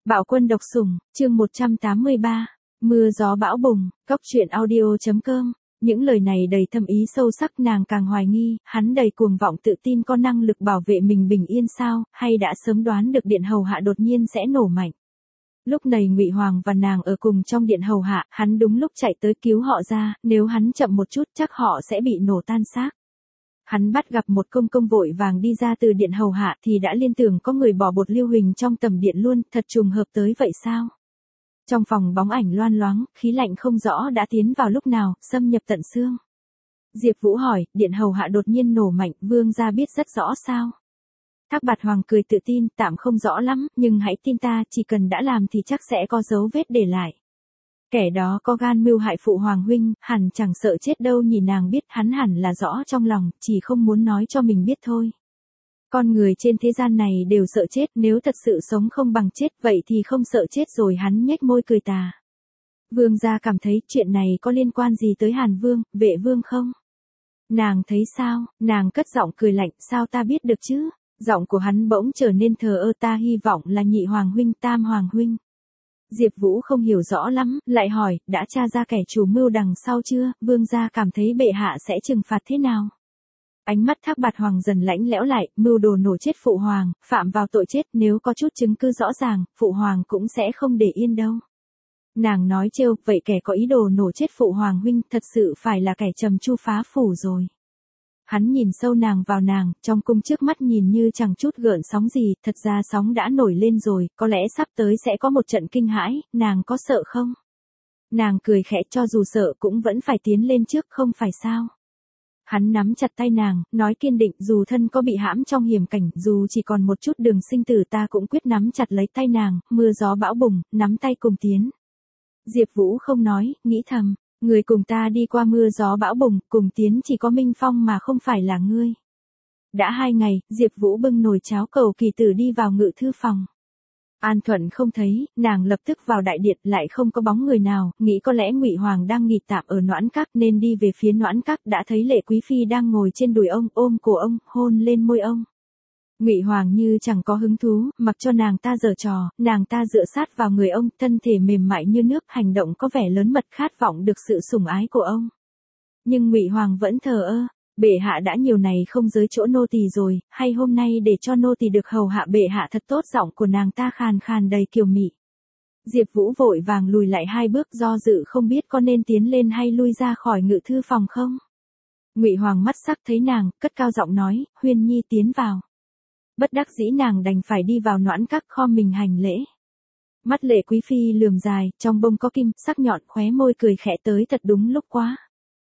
Bạo quân độc sủng, chương 183. Mưa gió bão bùng, Cốc truyện audio.com. Những lời này đầy thâm ý sâu sắc, nàng càng hoài nghi, hắn đầy cuồng vọng tự tin có năng lực bảo vệ mình bình yên sao, hay đã sớm đoán được điện hầu hạ đột nhiên sẽ nổ mạnh. Lúc này Ngụy Hoàng và nàng ở cùng trong điện hầu hạ, hắn đúng lúc chạy tới cứu họ ra, nếu hắn chậm một chút chắc họ sẽ bị nổ tan xác. Hắn bắt gặp một công công vội vàng đi ra từ điện hầu hạ thì đã liên tưởng có người bỏ bột lưu huỳnh trong tầm điện luôn, thật trùng hợp tới vậy sao? Trong phòng bóng ảnh loan loáng, khí lạnh không rõ đã tiến vào lúc nào, xâm nhập tận xương. Diệp Vũ hỏi, điện hầu hạ đột nhiên nổ mạnh, vương gia biết rất rõ sao? Thác Bạt Hoàng cười tự tin, tạm không rõ lắm, nhưng hãy tin ta, chỉ cần đã làm thì chắc sẽ có dấu vết để lại. Kẻ đó có gan mưu hại phụ hoàng huynh, hẳn chẳng sợ chết đâu. Nhìn nàng biết hắn hẳn là rõ trong lòng, chỉ không muốn nói cho mình biết thôi. Con người trên thế gian này đều sợ chết, nếu thật sự sống không bằng chết, vậy thì không sợ chết rồi. Hắn nhếch môi cười tà. Vương gia cảm thấy chuyện này có liên quan gì tới Hàn Vương, Vệ Vương không? Nàng thấy sao? Nàng cất giọng cười lạnh, sao ta biết được chứ? Giọng của hắn bỗng trở nên thờ ơ, ta hy vọng là nhị hoàng huynh, tam hoàng huynh. Diệp Vũ không hiểu rõ lắm, lại hỏi, đã tra ra kẻ chủ mưu đằng sau chưa, vương gia cảm thấy bệ hạ sẽ trừng phạt thế nào? Ánh mắt Thác Bạt Hoàng dần lãnh lẽo lại, mưu đồ nổ chết phụ hoàng, phạm vào tội chết, nếu có chút chứng cứ rõ ràng, phụ hoàng cũng sẽ không để yên đâu. Nàng nói trêu, vậy kẻ có ý đồ nổ chết phụ hoàng huynh thật sự phải là kẻ trầm chu phá phủ rồi. Hắn nhìn sâu nàng vào nàng, trong cung trước mắt nhìn như chẳng chút gợn sóng gì, thật ra sóng đã nổi lên rồi, có lẽ sắp tới sẽ có một trận kinh hãi, nàng có sợ không? Nàng cười khẽ, cho dù sợ cũng vẫn phải tiến lên trước, không phải sao? Hắn nắm chặt tay nàng, nói kiên định, dù thân có bị hãm trong hiểm cảnh, dù chỉ còn một chút đường sinh tử ta cũng quyết nắm chặt lấy tay nàng, mưa gió bão bùng, nắm tay cùng tiến. Diệp Vũ không nói, nghĩ thầm. Người cùng ta đi qua mưa gió bão bùng, cùng tiến chỉ có Minh Phong mà không phải là ngươi. Đã 2 ngày, Diệp Vũ bưng nồi cháo cầu kỳ tử đi vào ngự thư phòng. An Thuận không thấy, nàng lập tức vào đại điện, lại không có bóng người nào, nghĩ có lẽ Ngụy Hoàng đang nghỉ tạm ở Noãn Các nên đi về phía Noãn Các, đã thấy Lệ Quý Phi đang ngồi trên đùi ông, ôm cổ ông, hôn lên môi ông. Ngụy Hoàng như chẳng có hứng thú, mặc cho nàng ta giở trò, nàng ta dựa sát vào người ông, thân thể mềm mại như nước, hành động có vẻ lớn mật, khát vọng được sự sủng ái của ông. Nhưng Ngụy Hoàng vẫn thờ ơ, bệ hạ đã nhiều ngày không giới chỗ nô tỳ rồi, hay hôm nay để cho nô tỳ được hầu hạ bệ hạ thật tốt. Giọng của nàng ta khàn khàn đầy kiều mị. Diệp Vũ vội vàng lùi lại 2 bước, do dự không biết có nên tiến lên hay lui ra khỏi ngự thư phòng không. Ngụy Hoàng mắt sắc thấy nàng, cất cao giọng nói, Huyên Nhi tiến vào. Bất đắc dĩ nàng đành phải đi vào Noãn Các khom mình hành lễ. Mắt Lệ Quý Phi lườm dài, trong bông có kim, sắc nhọn, khóe môi cười khẽ, tới thật đúng lúc quá.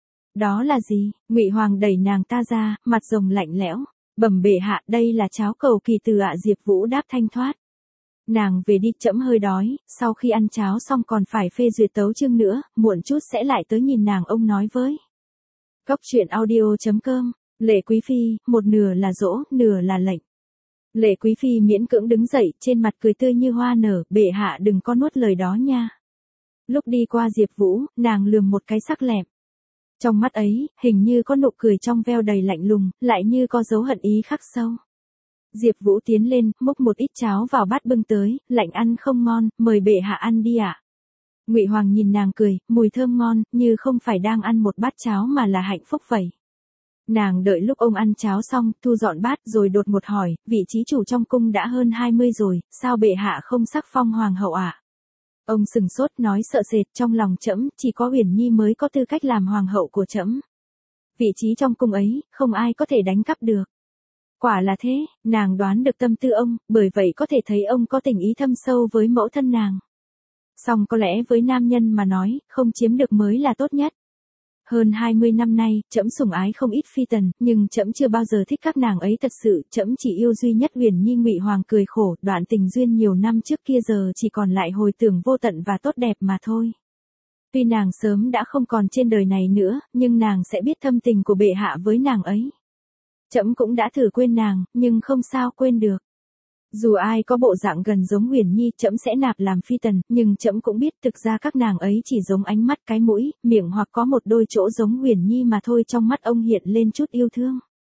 Đó là gì? Ngụy Hoàng đẩy nàng ta ra, mặt rồng lạnh lẽo. Bẩm bệ hạ, đây là cháo cầu kỳ từ ạ. Diệp Vũ đáp thanh thoát. Nàng về đi, trẫm hơi đói, sau khi ăn cháo xong còn phải phê duyệt tấu chương nữa, muộn chút sẽ lại tới nhìn nàng. Ông nói với. Cốc truyện audio.com. Lệ Quý Phi, một nửa là dỗ, nửa là lệnh. Lệ Quý Phi miễn cưỡng đứng dậy, trên mặt cười tươi như hoa nở, bệ hạ đừng có nuốt lời đó nha. Lúc đi qua Diệp Vũ, nàng lườm một cái sắc lẹm. Trong mắt ấy, hình như có nụ cười trong veo đầy lạnh lùng, lại như có dấu hận ý khắc sâu. Diệp Vũ tiến lên, múc một ít cháo vào bát bưng tới, lạnh ăn không ngon, mời bệ hạ ăn đi ạ. Ngụy Hoàng nhìn nàng cười, mùi thơm ngon, như không phải đang ăn một bát cháo mà là hạnh phúc vậy. Nàng đợi lúc ông ăn cháo xong, thu dọn bát rồi đột ngột hỏi, vị trí chủ trong cung đã hơn 20 rồi, sao bệ hạ không sắc phong hoàng hậu ạ? Ông sừng sốt nói sợ sệt, trong lòng trẫm chỉ có Uyển Nhi mới có tư cách làm hoàng hậu của trẫm. Vị trí trong cung ấy, không ai có thể đánh cắp được. Quả là thế, nàng đoán được tâm tư ông, bởi vậy có thể thấy ông có tình ý thâm sâu với mẫu thân nàng. Song có lẽ với nam nhân mà nói, không chiếm được mới là tốt nhất. Hơn 20 năm nay, trẫm sủng ái không ít phi tần, nhưng trẫm chưa bao giờ thích các nàng ấy thật sự, trẫm chỉ yêu duy nhất Uyển Nhi. Ngụy Hoàng cười khổ, đoạn tình duyên nhiều năm trước kia giờ chỉ còn lại hồi tưởng vô tận và tốt đẹp mà thôi. Tuy nàng sớm đã không còn trên đời này nữa, nhưng nàng sẽ biết thâm tình của bệ hạ với nàng ấy. Trẫm cũng đã thử quên nàng, nhưng không sao quên được. Dù ai có bộ dạng gần giống Uyển Nhi, trẫm sẽ nạp làm phi tần, nhưng trẫm cũng biết thực ra các nàng ấy chỉ giống ánh mắt, cái mũi, miệng hoặc có một đôi chỗ giống Uyển Nhi mà thôi. Trong mắt ông hiện lên chút yêu thương.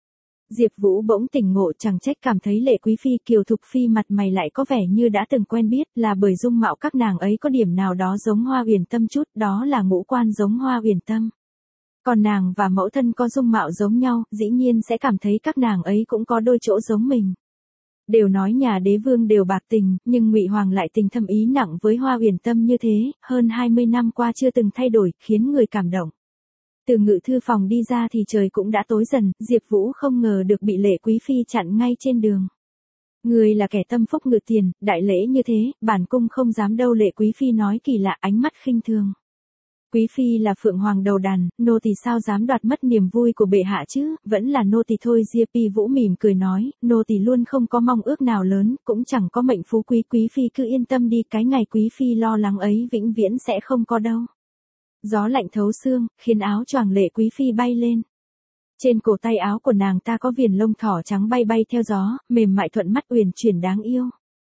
Diệp Vũ bỗng tỉnh ngộ, chẳng trách cảm thấy Lệ Quý Phi Kiều Thục Phi mặt mày lại có vẻ như đã từng quen biết, là bởi dung mạo các nàng ấy có điểm nào đó giống Hoa Uyển Tâm chút, đó là ngũ quan giống Hoa Uyển Tâm. Còn nàng và mẫu thân có dung mạo giống nhau, dĩ nhiên sẽ cảm thấy các nàng ấy cũng có đôi chỗ giống mình. Đều nói nhà đế vương đều bạc tình, nhưng Ngụy Hoàng lại tình thâm ý nặng với Hoa Uyển Tâm như thế, hơn 20 năm qua chưa từng thay đổi, khiến người cảm động. Từ ngự thư phòng đi ra thì trời cũng đã tối dần, Diệp Vũ không ngờ được bị Lệ Quý Phi chặn ngay trên đường. Người là kẻ tâm phúc ngự tiền, đại lễ như thế, bản cung không dám đâu, Lệ Quý Phi nói kỳ lạ, ánh mắt khinh thường. Quý Phi là phượng hoàng đầu đàn, nô tỳ sao dám đoạt mất niềm vui của bệ hạ chứ, vẫn là nô tỳ thôi. Diệp Vũ mỉm cười nói, nô tỳ luôn không có mong ước nào lớn, cũng chẳng có mệnh phú quý, Quý Phi cứ yên tâm đi, cái ngày Quý Phi lo lắng ấy vĩnh viễn sẽ không có đâu. Gió lạnh thấu xương, khiến áo choàng Lệ Quý Phi bay lên. Trên cổ tay áo của nàng ta có viền lông thỏ trắng bay bay theo gió, mềm mại thuận mắt, uyển chuyển đáng yêu.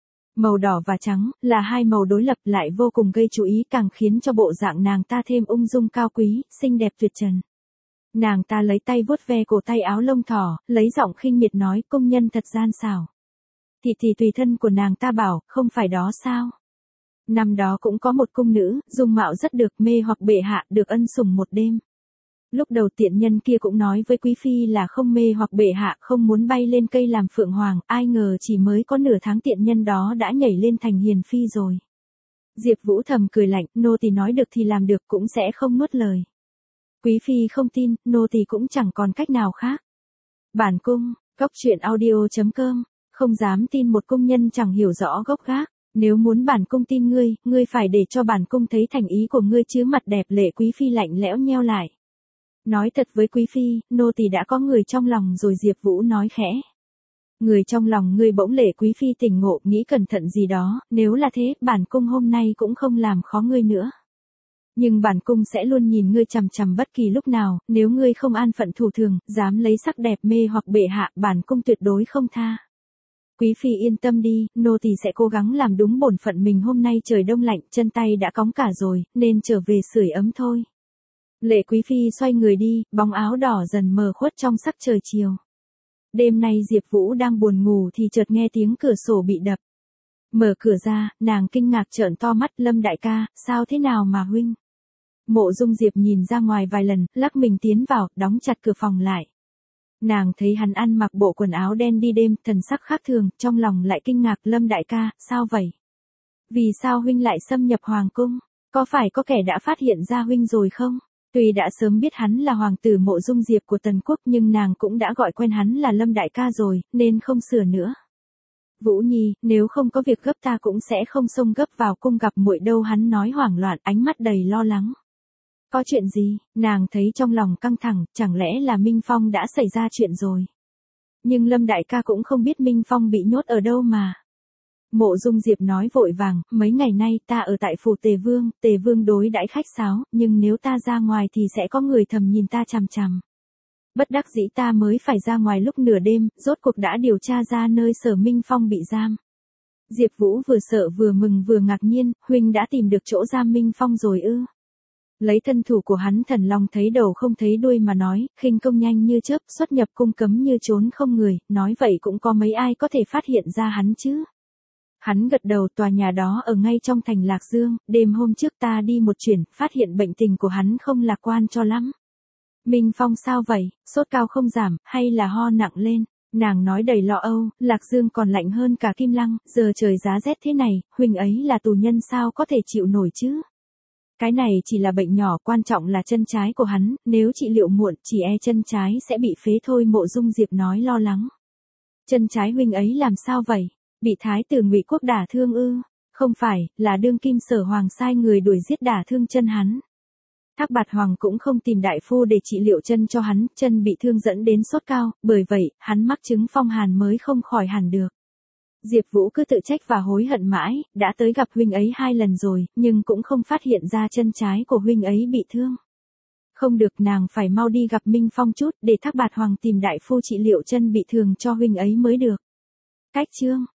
Màu đỏ và trắng, là hai màu đối lập lại vô cùng gây chú ý, càng khiến cho bộ dạng nàng ta thêm ung dung cao quý, xinh đẹp tuyệt trần. Nàng ta lấy tay vuốt ve cổ tay áo lông thỏ, lấy giọng khinh miệt nói, công nhân thật gian xảo. Thì tùy thân của nàng ta bảo, không phải đó sao? Năm đó cũng có một cung nữ, dung mạo rất được, mê hoặc bệ hạ, được ân sủng một đêm. Lúc đầu tiện nhân kia cũng nói với Quý Phi là không mê hoặc bệ hạ, không muốn bay lên cây làm phượng hoàng, ai ngờ chỉ mới có nửa tháng tiện nhân đó đã nhảy lên thành hiền phi rồi. Diệp Vũ thầm cười lạnh, nô tỳ nói được thì làm được, cũng sẽ không nuốt lời. Quý Phi không tin, nô tỳ cũng chẳng còn cách nào khác. Bản cung, goctruyện.audio.com, không dám tin một cung nhân chẳng hiểu rõ gốc gác. Nếu muốn bản cung tin ngươi, ngươi phải để cho bản cung thấy thành ý của ngươi chứ. Mặt đẹp Lệ Quý Phi lạnh lẽo nheo lại. Nói thật với Quý Phi, nô tỳ đã có người trong lòng rồi. Diệp Vũ nói khẽ. Người trong lòng ngươi? Bỗng Lệ Quý Phi tỉnh ngộ, nghĩ cẩn thận gì đó, nếu là thế, bản cung hôm nay cũng không làm khó ngươi nữa. Nhưng bản cung sẽ luôn nhìn ngươi chằm chằm bất kỳ lúc nào, nếu ngươi không an phận thủ thường, dám lấy sắc đẹp mê hoặc bệ hạ, bản cung tuyệt đối không tha. Quý Phi yên tâm đi, nô tỳ sẽ cố gắng làm đúng bổn phận mình. Hôm nay trời đông lạnh, chân tay đã cóng cả rồi, nên trở về sưởi ấm thôi. Lệ Quý Phi xoay người đi, bóng áo đỏ dần mờ khuất trong sắc trời chiều. Đêm nay Diệp Vũ đang buồn ngủ thì chợt nghe tiếng cửa sổ bị đập. Mở cửa ra, nàng kinh ngạc trợn to mắt, Lâm đại ca, sao thế nào mà huynh? Mộ Dung Diệp nhìn ra ngoài vài lần, lắc mình tiến vào, đóng chặt cửa phòng lại. Nàng thấy hắn ăn mặc bộ quần áo đen đi đêm, thần sắc khác thường, trong lòng lại kinh ngạc, Lâm đại ca, sao vậy? Vì sao huynh lại xâm nhập hoàng cung? Có phải có kẻ đã phát hiện ra huynh rồi không? Tuy đã sớm biết hắn là hoàng tử Mộ Dung Diệp của Tần Quốc, nhưng nàng cũng đã gọi quen hắn là Lâm đại ca rồi, nên không sửa nữa. Vũ Nhi, nếu không có việc gấp ta cũng sẽ không xông gấp vào cung gặp muội đâu. Hắn nói hoảng loạn, ánh mắt đầy lo lắng. Có chuyện gì? Nàng thấy trong lòng căng thẳng, chẳng lẽ là Minh Phong đã xảy ra chuyện rồi? Nhưng Lâm đại ca cũng không biết Minh Phong bị nhốt ở đâu mà. Mộ Dung Diệp nói vội vàng, mấy ngày nay ta ở tại phủ Tề Vương đối đãi khách sáo, nhưng nếu ta ra ngoài thì sẽ có người thầm nhìn ta chằm chằm. Bất đắc dĩ ta mới phải ra ngoài lúc nửa đêm, rốt cuộc đã điều tra ra nơi Sở Minh Phong bị giam. Diệp Vũ vừa sợ vừa mừng vừa ngạc nhiên, huynh đã tìm được chỗ giam Minh Phong rồi ư? Lấy thân thủ của hắn Thần Long thấy đầu không thấy đuôi mà nói, khinh công nhanh như chớp, xuất nhập cung cấm như trốn không người, nói vậy cũng có mấy ai có thể phát hiện ra hắn chứ? Hắn gật đầu, tòa nhà đó ở ngay trong thành Lạc Dương, đêm hôm trước ta đi một chuyến, phát hiện bệnh tình của hắn không lạc quan cho lắm. Minh Phong sao vậy, sốt cao không giảm, hay là ho nặng lên? Nàng nói đầy lo âu, Lạc Dương còn lạnh hơn cả Kim Lăng, giờ trời giá rét thế này, huynh ấy là tù nhân sao có thể chịu nổi chứ? Cái này chỉ là bệnh nhỏ, quan trọng là chân trái của hắn, nếu trị liệu muộn, chỉ e chân trái sẽ bị phế thôi. Mộ Dung Diệp nói lo lắng. Chân trái huynh ấy làm sao vậy? Bị thái tử Ngụy Quốc đả thương ư? Không phải, là đương kim Sở Hoàng sai người đuổi giết đả thương chân hắn. Thác Bạt Hoàng cũng không tìm đại phu để trị liệu chân cho hắn, chân bị thương dẫn đến sốt cao, bởi vậy, hắn mắc chứng phong hàn mới không khỏi hẳn được. Diệp Vũ cứ tự trách và hối hận mãi, đã tới gặp huynh ấy 2 lần rồi, nhưng cũng không phát hiện ra chân trái của huynh ấy bị thương. Không được, nàng phải mau đi gặp Minh Phong chút, để Thác Bạt Hoàng tìm đại phu trị liệu chân bị thương cho huynh ấy mới được. Cách chương